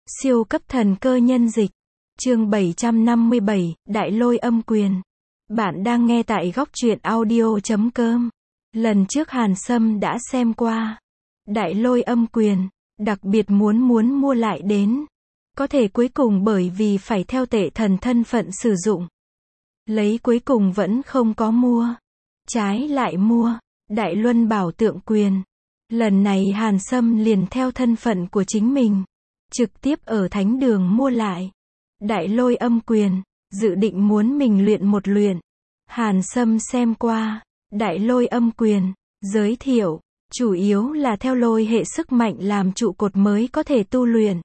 Siêu cấp thần cơ nhân dịch. Chương 757, Đại Lôi Âm Quyền. Bạn đang nghe tại góc truyện audio.com. Lần trước Hàn Sâm đã xem qua Đại Lôi Âm Quyền, đặc biệt muốn mua lại đến. Có thể cuối cùng bởi vì phải theo tệ thần thân phận sử dụng, lấy cuối cùng vẫn không có mua. Trái lại mua Đại Luân Bảo Tượng Quyền. Lần này Hàn Sâm liền theo thân phận của chính mình, trực tiếp ở thánh đường mua lại Đại Lôi Âm Quyền, dự định muốn mình luyện một luyện. Hàn Sâm xem qua Đại Lôi Âm Quyền, giới thiệu, chủ yếu là theo lôi hệ sức mạnh làm trụ cột mới có thể tu luyện.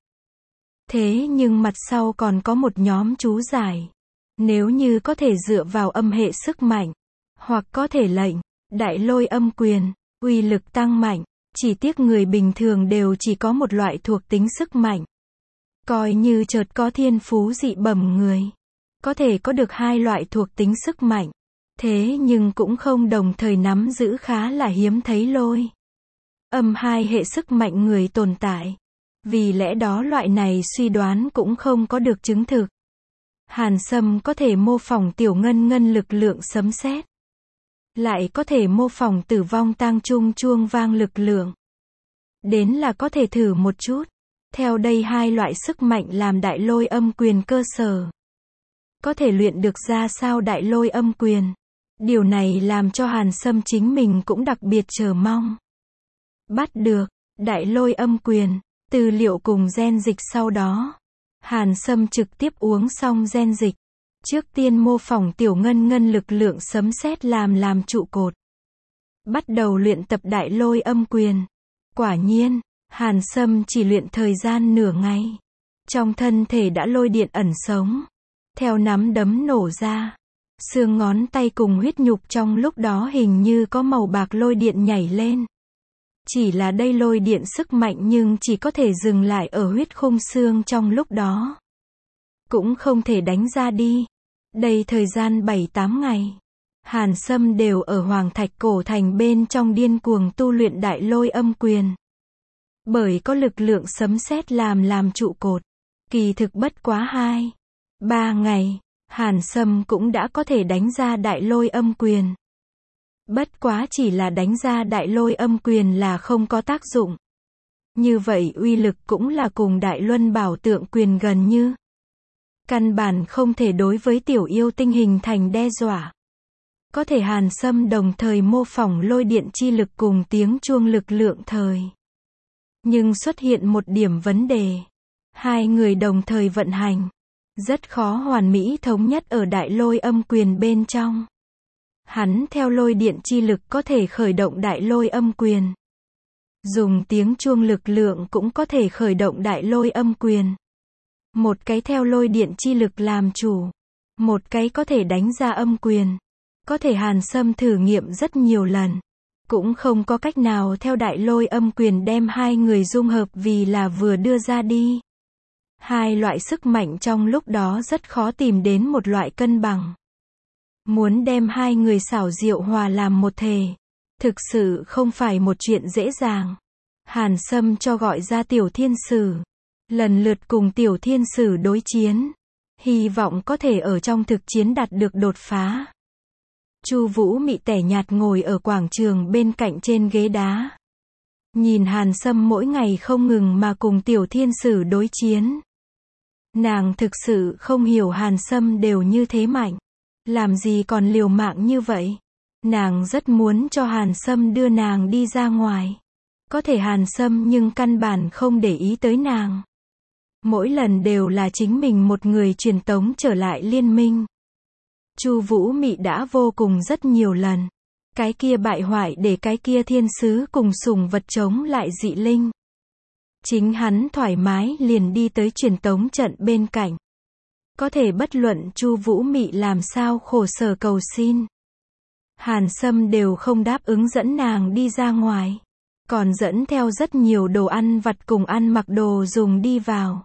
Thế nhưng mặt sau còn có một nhóm chú giải. Nếu như có thể dựa vào âm hệ sức mạnh, hoặc có thể lệnh Đại Lôi Âm Quyền, uy lực tăng mạnh. Chỉ tiếc người bình thường đều chỉ có một loại thuộc tính sức mạnh. Coi như chợt có thiên phú dị bẩm người, có thể có được hai loại thuộc tính sức mạnh. Thế nhưng cũng không đồng thời nắm giữ khá là hiếm thấy lôi âm hai hệ sức mạnh người tồn tại. Vì lẽ đó loại này suy đoán cũng không có được chứng thực. Hàn Sâm có thể mô phỏng tiểu ngân lực lượng sấm sét, lại có thể mô phỏng tử vong tang trung chuông vang lực lượng. Đến là có thể thử một chút. Theo đây hai loại sức mạnh làm Đại Lôi Âm Quyền cơ sở. Có thể luyện được ra sao Đại Lôi Âm Quyền? Điều này làm cho Hàn Sâm chính mình cũng đặc biệt chờ mong. Bắt được Đại Lôi Âm Quyền, tư liệu cùng gen dịch sau đó. Hàn Sâm trực tiếp uống xong gen dịch. Trước tiên mô phỏng tiểu ngân lực lượng sấm sét làm trụ cột. Bắt đầu luyện tập Đại Lôi Âm Quyền. Quả nhiên, Hàn Sâm chỉ luyện thời gian nửa ngày. Trong thân thể đã lôi điện ẩn sống. Theo nắm đấm nổ ra, xương ngón tay cùng huyết nhục trong lúc đó hình như có màu bạc lôi điện nhảy lên. Chỉ là đây lôi điện sức mạnh nhưng chỉ có thể dừng lại ở huyết khung xương trong lúc đó. Cũng không thể đánh ra đi. Đây thời gian 7-8 ngày. Hàn Sâm đều ở Hoàng Thạch Cổ Thành bên trong điên cuồng tu luyện Đại Lôi Âm Quyền. Bởi có lực lượng sấm sét làm trụ cột. Kỳ thực bất quá 2-3 ngày, Hàn Sâm cũng đã có thể đánh ra Đại Lôi Âm Quyền. Bất quá chỉ là đánh ra Đại Lôi Âm Quyền là không có tác dụng. Như vậy uy lực cũng là cùng Đại Luân Bảo Tượng Quyền gần như. Căn bản không thể đối với tiểu yêu tinh hình thành đe dọa. Có thể Hàn Sâm đồng thời mô phỏng lôi điện chi lực cùng tiếng chuông lực lượng thời. Nhưng xuất hiện một điểm vấn đề. Hai người đồng thời vận hành. Rất khó hoàn mỹ thống nhất ở Đại Lôi Âm Quyền bên trong. Hắn theo lôi điện chi lực có thể khởi động Đại Lôi Âm Quyền. Dùng tiếng chuông lực lượng cũng có thể khởi động Đại Lôi Âm Quyền. Một cái theo lôi điện chi lực làm chủ. Một cái có thể đánh ra âm quyền. Có thể Hàn Sâm thử nghiệm rất nhiều lần. Cũng không có cách nào theo Đại Lôi Âm Quyền đem hai người dung hợp vì là vừa đưa ra đi. Hai loại sức mạnh trong lúc đó rất khó tìm đến một loại cân bằng. Muốn đem hai người xảo diệu hòa làm một thể. Thực sự không phải một chuyện dễ dàng. Hàn Sâm cho gọi ra Tiểu Thiên Sử. Lần lượt cùng Tiểu Thiên Sử đối chiến. Hy vọng có thể ở trong thực chiến đạt được đột phá. Chu Vũ Mị tẻ nhạt ngồi ở quảng trường bên cạnh trên ghế đá. Nhìn Hàn Sâm mỗi ngày không ngừng mà cùng Tiểu Thiên Sử đối chiến. Nàng thực sự không hiểu Hàn Sâm đều như thế mạnh. Làm gì còn liều mạng như vậy. Nàng rất muốn cho Hàn Sâm đưa nàng đi ra ngoài. Có thể Hàn Sâm nhưng căn bản không để ý tới nàng. Mỗi lần đều là chính mình một người truyền tống trở lại liên minh. Chu Vũ Mị đã vô cùng rất nhiều lần. Cái kia bại hoại để cái kia thiên sứ cùng sủng vật chống lại dị linh. Chính hắn thoải mái liền đi tới truyền tống trận bên cạnh. Có thể bất luận Chu Vũ Mị làm sao khổ sở cầu xin. Hàn Sâm đều không đáp ứng dẫn nàng đi ra ngoài. Còn dẫn theo rất nhiều đồ ăn vặt cùng ăn mặc đồ dùng đi vào.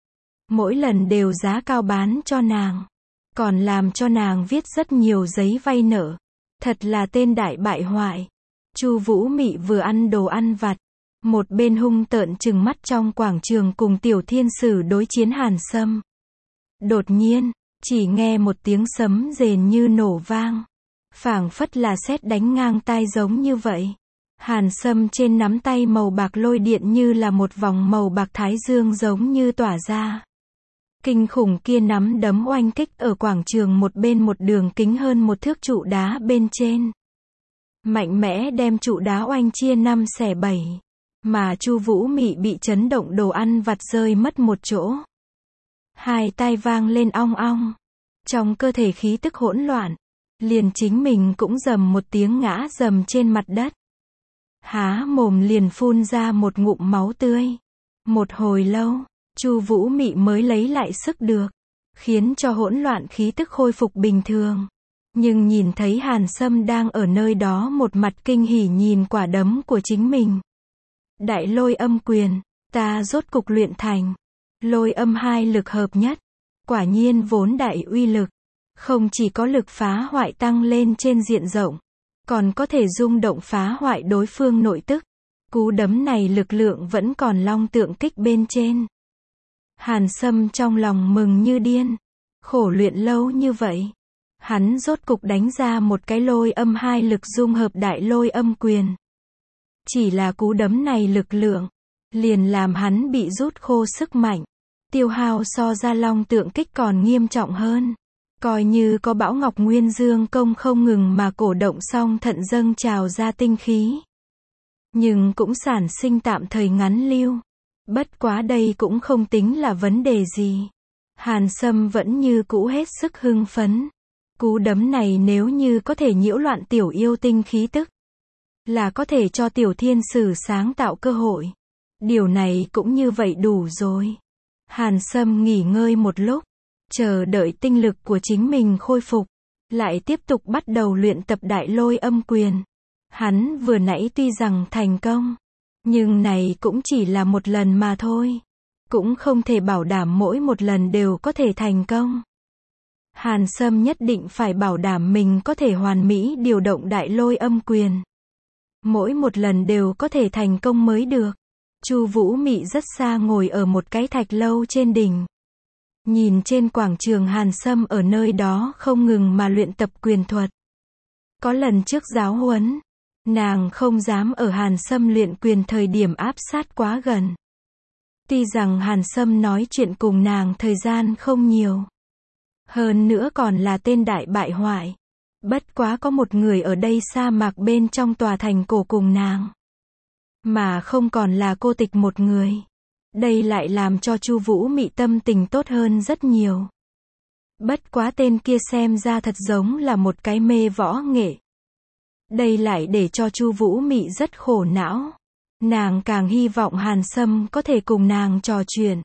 Mỗi lần đều giá cao bán cho nàng. Còn làm cho nàng viết rất nhiều giấy vay nợ. Thật là tên đại bại hoại. Chu Vũ Mị vừa ăn đồ ăn vặt. một bên hung tợn trừng mắt trong quảng trường cùng Tiểu Thiên Sử đối chiến Hàn Sâm. Đột nhiên, chỉ nghe một tiếng sấm rền như nổ vang, phảng phất là sét đánh ngang tai giống như vậy. Hàn Sâm trên nắm tay màu bạc lôi điện như là một vòng màu bạc thái dương giống như tỏa ra. Kinh khủng kia nắm đấm oanh kích ở quảng trường một bên một đường kính hơn một thước trụ đá bên trên. Mạnh mẽ đem trụ đá oanh chia 5 xẻ 7. Mà Chu Vũ Mị bị chấn động đồ ăn vặt rơi mất một chỗ. Hai tai vang lên ong ong. Trong cơ thể khí tức hỗn loạn. Liền chính mình cũng rầm một tiếng ngã rầm trên mặt đất. Há mồm liền phun ra một ngụm máu tươi. Một hồi lâu, Chu Vũ Mị mới lấy lại sức được, khiến cho hỗn loạn khí tức khôi phục bình thường. Nhưng nhìn thấy Hàn Sâm đang ở nơi đó một mặt kinh hỉ nhìn quả đấm của chính mình. Đại Lôi Âm Quyền, ta rốt cục luyện thành. Lôi âm hai lực hợp nhất. Quả nhiên vốn đại uy lực. Không chỉ có lực phá hoại tăng lên trên diện rộng, còn có thể rung động phá hoại đối phương nội tức. Cú đấm này lực lượng vẫn còn long tượng kích bên trên. Hàn Sâm trong lòng mừng như điên. Khổ luyện lâu như vậy. Hắn rốt cục đánh ra một cái lôi âm hai lực dung hợp đại lôi âm quyền. Chỉ là cú đấm này lực lượng, liền làm hắn bị rút khô sức mạnh. Tiêu hao so ra long tượng kích còn nghiêm trọng hơn. Coi như có Bão Ngọc Nguyên Dương công không ngừng mà cổ động song thận dâng trào ra tinh khí. Nhưng cũng sản sinh tạm thời ngắn lưu. Bất quá đây cũng không tính là vấn đề gì. Hàn Sâm vẫn như cũ hết sức hưng phấn. Cú đấm này nếu như có thể nhiễu loạn tiểu yêu tinh khí tức, là có thể cho Tiểu Thiên Sử sáng tạo cơ hội. Điều này cũng như vậy đủ rồi. Hàn Sâm nghỉ ngơi một lúc, chờ đợi tinh lực của chính mình khôi phục, lại tiếp tục bắt đầu luyện tập đại lôi âm quyền. Hắn vừa nãy tuy rằng thành công, nhưng này cũng chỉ là một lần mà thôi. Cũng không thể bảo đảm mỗi một lần đều có thể thành công. Hàn Sâm nhất định phải bảo đảm mình có thể hoàn mỹ điều động đại lôi âm quyền. Mỗi một lần đều có thể thành công mới được. Chu Vũ Mị rất xa ngồi ở một cái thạch lâu trên đỉnh. Nhìn trên quảng trường Hàn Sâm ở nơi đó không ngừng mà luyện tập quyền thuật. Có lần trước giáo huấn, nàng không dám ở Hàn Sâm luyện quyền thời điểm áp sát quá gần. Tuy rằng Hàn Sâm nói chuyện cùng nàng thời gian không nhiều. Hơn nữa còn là tên đại bại hoại. Bất quá có một người ở đây sa mạc bên trong tòa thành cổ cùng nàng. Mà không còn là cô tịch một người. Đây lại làm cho Chu Vũ Mị tâm tình tốt hơn rất nhiều. Bất quá tên kia xem ra thật giống là một cái mê võ nghệ. Đây lại để cho Chu Vũ Mị rất khổ não. Nàng càng hy vọng Hàn Sâm có thể cùng nàng trò chuyện.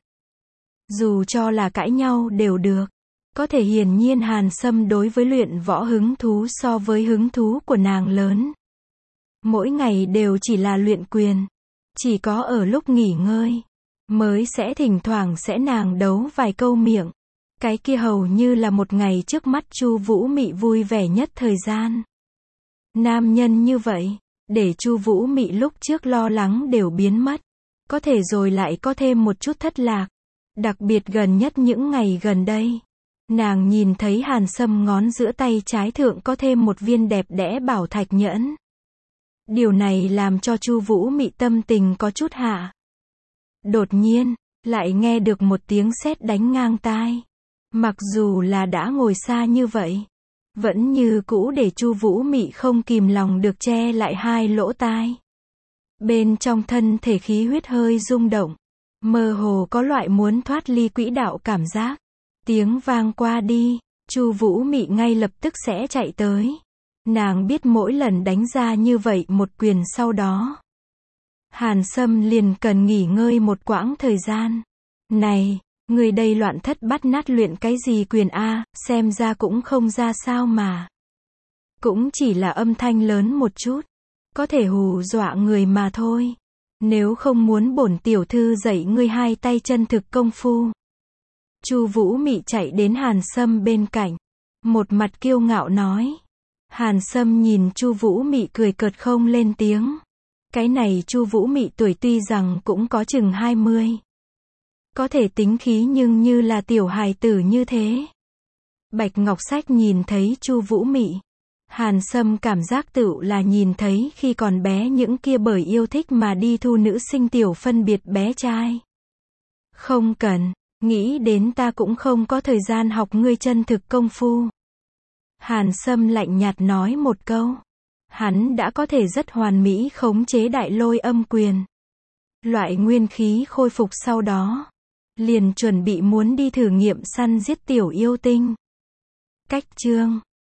Dù cho là cãi nhau đều được. Có thể hiển nhiên Hàn Sâm đối với luyện võ hứng thú so với hứng thú của nàng lớn. Mỗi ngày đều chỉ là luyện quyền. Chỉ có ở lúc nghỉ ngơi, mới sẽ thỉnh thoảng sẽ nàng đấu vài câu miệng. Cái kia hầu như là một ngày trước mắt Chu Vũ Mị vui vẻ nhất thời gian. Nam nhân như vậy, để Chu Vũ Mị lúc trước lo lắng đều biến mất. Có thể rồi lại có thêm một chút thất lạc. Đặc biệt gần nhất những ngày gần đây. Nàng nhìn thấy Hàn Sâm ngón giữa tay trái thượng có thêm một viên đẹp đẽ bảo thạch nhẫn. Điều này làm cho Chu Vũ Mị tâm tình có chút hạ. Đột nhiên, lại nghe được một tiếng sét đánh ngang tai. Mặc dù là đã ngồi xa như vậy, vẫn như cũ để Chu Vũ Mị không kìm lòng được che lại hai lỗ tai. Bên trong thân thể khí huyết hơi rung động, mơ hồ có loại muốn thoát ly quỹ đạo cảm giác. Tiếng vang qua đi, Chu Vũ Mị ngay lập tức sẽ chạy tới. Nàng biết mỗi lần đánh ra như vậy một quyền sau đó, Hàn Sâm liền cần nghỉ ngơi một quãng thời gian. Này, người đây loạn thất bát nát luyện cái gì quyền a, xem ra cũng không ra sao mà. Cũng chỉ là âm thanh lớn một chút, có thể hù dọa người mà thôi. Nếu không muốn bổn tiểu thư dạy ngươi hai tay chân thực công phu. Chu Vũ Mị chạy đến Hàn Sâm bên cạnh, một mặt kiêu ngạo nói. Hàn Sâm nhìn Chu Vũ Mị cười cợt không lên tiếng. Cái này Chu Vũ Mị tuổi tuy rằng cũng có chừng 20. Có thể tính khí nhưng như là tiểu hài tử như thế. Bạch Ngọc Sách nhìn thấy Chu Vũ Mị. Hàn Sâm cảm giác tựu là nhìn thấy khi còn bé những kia bởi yêu thích mà đi thu nữ sinh tiểu phân biệt bé trai. Không cần, nghĩ đến ta cũng không có thời gian học ngươi chân thực công phu. Hàn Sâm lạnh nhạt nói một câu. Hắn đã có thể rất hoàn mỹ khống chế đại lôi âm quyền. Loại nguyên khí khôi phục sau đó. Liền chuẩn bị muốn đi thử nghiệm săn giết tiểu yêu tinh. Cách chương